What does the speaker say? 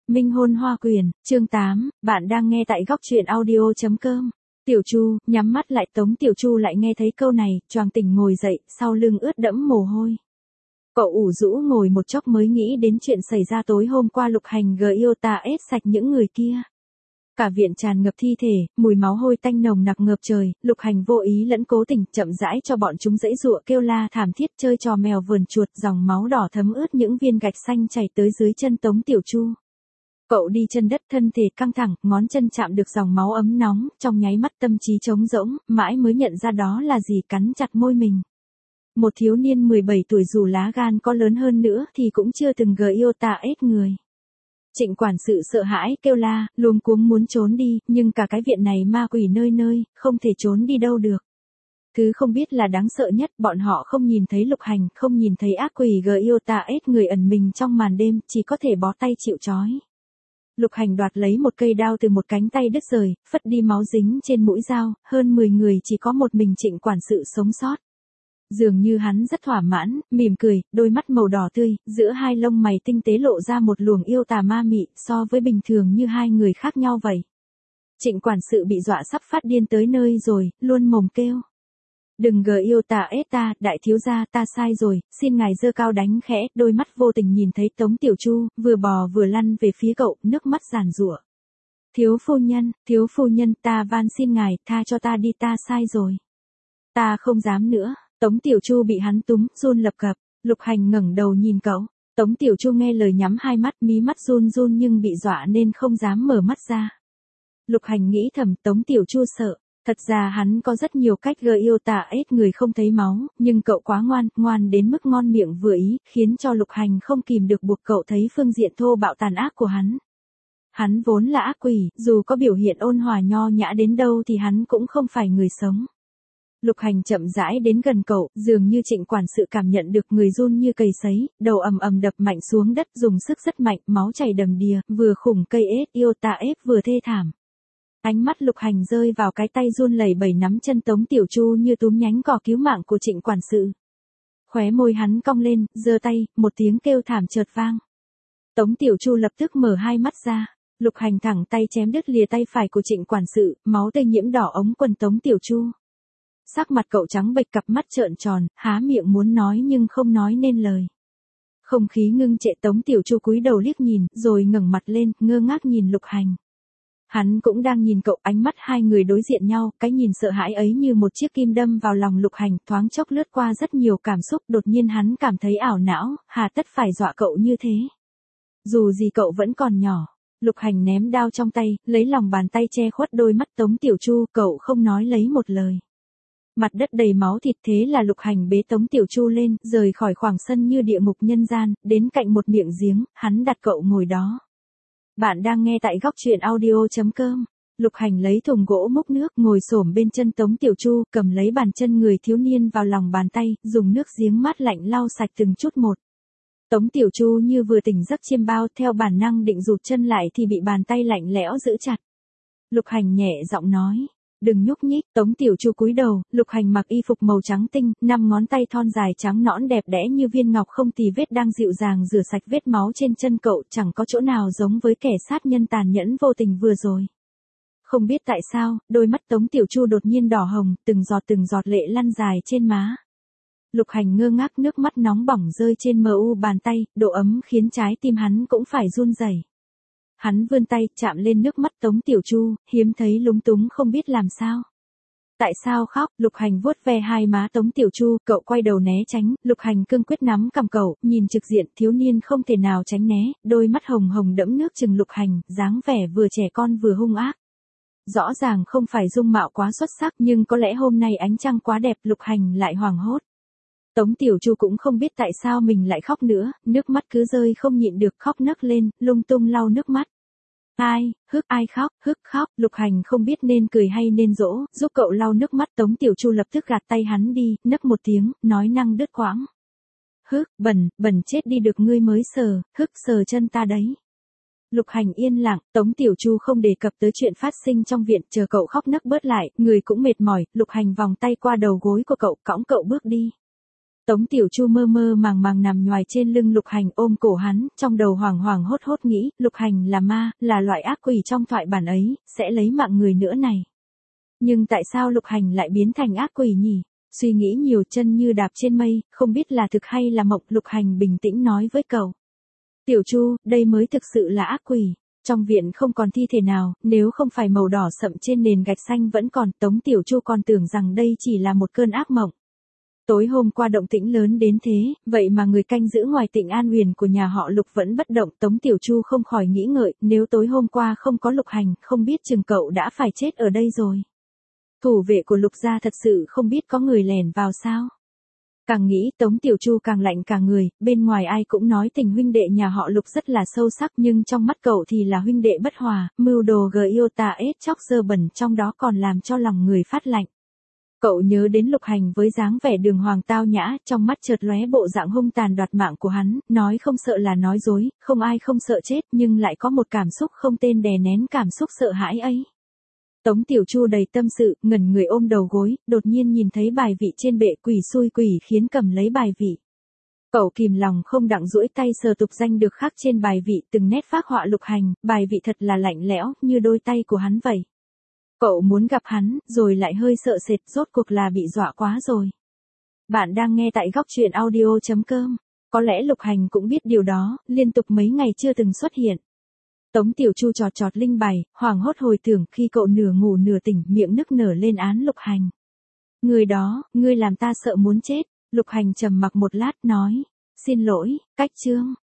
Minh hôn hoa quyền, chương 8, bạn đang nghe tại góc truyện audio.com. Tiểu Chu, nhắm mắt lại. Tống Tiểu Chu lại nghe thấy câu này, choàng tỉnh ngồi dậy, sau lưng ướt đẫm mồ hôi. Cậu ủ rũ ngồi một chốc mới nghĩ đến chuyện xảy ra tối hôm qua. Lục Hành yêu ta ép sạch những người kia. Cả viện tràn ngập thi thể, mùi máu hôi tanh nồng nặc ngập trời. Lục Hành vô ý lẫn cố tình chậm rãi cho bọn chúng giãy giụa kêu la thảm thiết, chơi trò mèo vườn chuột. Dòng máu đỏ thấm ướt những viên gạch xanh chảy tới dưới chân Tống Tiểu Chu. Cậu đi chân đất, thân thể căng thẳng, ngón chân chạm được dòng máu ấm nóng, trong nháy mắt tâm trí trống rỗng, mãi mới nhận ra đó là gì, cắn chặt môi mình. Một thiếu niên 17 tuổi dù lá gan có lớn hơn nữa thì cũng chưa từng yêu ta ép người. Trịnh quản sự sợ hãi kêu la, luống cuống muốn trốn đi, nhưng cả cái viện này ma quỷ nơi nơi, không thể trốn đi đâu được. Thứ không biết là đáng sợ nhất, bọn họ không nhìn thấy Lục Hành, không nhìn thấy ác quỷ yêu ta ép người ẩn mình trong màn đêm, chỉ có thể bó tay chịu trói. Lục Hành đoạt lấy một cây đao từ một cánh tay đứt rời, phất đi máu dính trên mũi dao, hơn 10 người chỉ có một mình Trịnh quản sự sống sót. Dường như hắn rất thỏa mãn, mỉm cười, đôi mắt màu đỏ tươi, giữa hai lông mày tinh tế lộ ra một luồng yêu tà ma mị, so với bình thường như hai người khác nhau vậy. Trịnh quản sự bị dọa sắp phát điên tới nơi rồi, luôn mồm kêu. Đừng yêu ta ép ta, đại thiếu gia, ta sai rồi, xin ngài giơ cao đánh khẽ. Đôi mắt vô tình nhìn thấy Tống Tiểu Chu, vừa bò vừa lăn về phía cậu, nước mắt giàn giụa. Thiếu phu nhân, ta van xin ngài, tha cho ta đi, ta sai rồi. Ta không dám nữa. Tống Tiểu Chu bị hắn túm, run lập cập. Lục Hành ngẩng đầu nhìn cậu. Tống Tiểu Chu nghe lời nhắm hai mắt, mí mắt run run nhưng bị dọa nên không dám mở mắt ra. Lục Hành nghĩ thầm, Tống Tiểu Chu sợ. Thật ra hắn có rất nhiều cách yêu ta ép người không thấy máu, nhưng cậu quá ngoan đến mức ngon miệng vừa ý, khiến cho Lục Hành không kìm được buộc cậu thấy phương diện thô bạo tàn ác của hắn. Hắn vốn là ác quỷ, dù có biểu hiện ôn hòa nho nhã đến đâu thì hắn cũng không phải người sống. Lục Hành chậm rãi đến gần cậu, dường như Trịnh quản sự cảm nhận được, người run như cầy sấy, đầu ầm ầm đập mạnh xuống đất, dùng sức rất mạnh, máu chảy đầm đìa, vừa khủng cây ép yêu ta ép vừa thê thảm. Ánh mắt Lục Hành rơi vào cái tay run lẩy bẩy nắm chân Tống Tiểu Chu như túm nhánh cỏ cứu mạng của Trịnh quản sự. Khóe môi hắn cong lên, giơ tay, một tiếng kêu thảm chợt vang. Tống Tiểu Chu lập tức mở hai mắt ra. Lục Hành thẳng tay chém đứt lìa tay phải của Trịnh quản sự, máu tươi nhiễm đỏ ống quần Tống Tiểu Chu. Sắc mặt cậu trắng bệch, cặp mắt trợn tròn, há miệng muốn nói nhưng không nói nên lời. Không khí ngưng trệ. Tống Tiểu Chu cúi đầu liếc nhìn, rồi ngẩng mặt lên, ngơ ngác nhìn Lục Hành. Hắn cũng đang nhìn cậu, ánh mắt hai người đối diện nhau, cái nhìn sợ hãi ấy như một chiếc kim đâm vào lòng Lục Hành, thoáng chốc lướt qua rất nhiều cảm xúc, đột nhiên hắn cảm thấy ảo não, hà tất phải dọa cậu như thế. Dù gì cậu vẫn còn nhỏ. Lục Hành ném đao trong tay, lấy lòng bàn tay che khuất đôi mắt Tống Tiểu Chu, cậu không nói lấy một lời. Mặt đất đầy máu thịt, thế là Lục Hành bế Tống Tiểu Chu lên, rời khỏi khoảng sân như địa ngục nhân gian, đến cạnh một miệng giếng, hắn đặt cậu ngồi đó. Bạn đang nghe tại góc truyện audio.com. Lục Hành lấy thùng gỗ múc nước, ngồi xổm bên chân Tống Tiểu Chu, cầm lấy bàn chân người thiếu niên vào lòng bàn tay, dùng nước giếng mát lạnh lau sạch từng chút một. Tống Tiểu Chu như vừa tỉnh giấc chiêm bao, theo bản năng định rụt chân lại thì bị bàn tay lạnh lẽo giữ chặt. Lục Hành nhẹ giọng nói, đừng nhúc nhích. Tống Tiểu Chu cúi đầu. Lục Hành mặc y phục màu trắng tinh, 5 ngón tay thon dài trắng nõn đẹp đẽ như viên ngọc không tì vết đang dịu dàng rửa sạch vết máu trên chân cậu, chẳng có chỗ nào giống với kẻ sát nhân tàn nhẫn vô tình vừa rồi. Không biết tại sao, đôi mắt Tống Tiểu Chu đột nhiên đỏ hồng, từng giọt lệ lăn dài trên má. Lục Hành ngơ ngác, nước mắt nóng bỏng rơi trên bàn tay, độ ấm khiến trái tim hắn cũng phải run rẩy. Hắn vươn tay, chạm lên nước mắt Tống Tiểu Chu, hiếm thấy lúng túng không biết làm sao. Tại sao khóc? Lục Hành vuốt ve hai má Tống Tiểu Chu, cậu quay đầu né tránh. Lục Hành cương quyết nắm cằm cậu, nhìn trực diện, thiếu niên không thể nào tránh né, đôi mắt hồng hồng đẫm nước trừng Lục Hành, dáng vẻ vừa trẻ con vừa hung ác. Rõ ràng không phải dung mạo quá xuất sắc, nhưng có lẽ hôm nay ánh trăng quá đẹp, Lục Hành lại hoảng hốt. Tống Tiểu Chu cũng không biết tại sao mình lại khóc nữa, nước mắt cứ rơi không nhịn được, khóc nấc lên, lung tung lau nước mắt. Ai khóc. Lục Hành không biết nên cười hay nên dỗ, giúp cậu lau nước mắt. Tống Tiểu Chu lập tức gạt tay hắn đi, nấc một tiếng, nói năng đứt quãng. Bẩn chết đi được, ngươi mới sờ chân ta đấy. Lục Hành yên lặng. Tống Tiểu Chu không đề cập tới chuyện phát sinh trong viện, chờ cậu khóc nấc bớt lại, người cũng mệt mỏi. Lục Hành vòng tay qua đầu gối của cậu, cõng cậu bước đi. Tống Tiểu Chu mơ mơ màng màng nằm nhoài trên lưng Lục Hành ôm cổ hắn, trong đầu hoảng hoảng hốt hốt nghĩ, Lục Hành là ma, là loại ác quỷ trong thoại bản ấy, sẽ lấy mạng người nữa này. Nhưng tại sao Lục Hành lại biến thành ác quỷ nhỉ? Suy nghĩ nhiều, chân như đạp trên mây, không biết là thực hay là mộng. Lục Hành bình tĩnh nói với cậu. Tiểu Chu, đây mới thực sự là ác quỷ. Trong viện không còn thi thể nào, nếu không phải màu đỏ sậm trên nền gạch xanh vẫn còn, Tống Tiểu Chu còn tưởng rằng đây chỉ là một cơn ác mộng. Tối hôm qua động tĩnh lớn đến thế, vậy mà người canh giữ ngoài Tịnh An Huyền của nhà họ Lục vẫn bất động. Tống Tiểu Chu không khỏi nghĩ ngợi, nếu tối hôm qua không có Lục Hành, không biết chừng cậu đã phải chết ở đây rồi. Thủ vệ của Lục gia thật sự không biết có người lẻn vào sao? Càng nghĩ Tống Tiểu Chu càng lạnh cả người, bên ngoài ai cũng nói tình huynh đệ nhà họ Lục rất là sâu sắc nhưng trong mắt cậu thì là huynh đệ bất hòa, mưu đồ yêu tà ết chóc dơ bẩn trong đó còn làm cho lòng người phát lạnh. Cậu nhớ đến Lục Hành với dáng vẻ đường hoàng tao nhã, trong mắt chợt lóe bộ dạng hung tàn đoạt mạng của hắn, nói không sợ là nói dối, không ai không sợ chết nhưng lại có một cảm xúc không tên đè nén cảm xúc sợ hãi ấy. Tống Tiểu Chu đầy tâm sự, ngẩn người ôm đầu gối, đột nhiên nhìn thấy bài vị trên bệ, quỷ xui quỷ khiến cầm lấy bài vị. Cậu kìm lòng không đặng duỗi tay sờ tục danh được khắc trên bài vị, từng nét phác họa Lục Hành, bài vị thật là lạnh lẽo, như đôi tay của hắn vậy. Cậu muốn gặp hắn, rồi lại hơi sợ sệt, rốt cuộc là bị dọa quá rồi. Bạn đang nghe tại góc truyện audio.com. Có lẽ Lục Hành cũng biết điều đó, liên tục mấy ngày chưa từng xuất hiện. Tống Tiểu Chu chọt chọt linh bài, hoảng hốt hồi tưởng khi cậu nửa ngủ nửa tỉnh, miệng nức nở lên án Lục Hành. Người đó, ngươi làm ta sợ muốn chết. Lục Hành trầm mặc một lát nói, xin lỗi, cách chương.